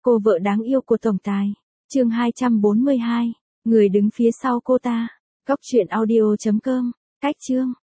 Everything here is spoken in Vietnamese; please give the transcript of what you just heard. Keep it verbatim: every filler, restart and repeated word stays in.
Cô vợ đáng yêu của tổng tài. Chương hai trăm bốn mươi hai. Người đứng phía sau cô ta. Góc truyện audio chấm com. Cách chương.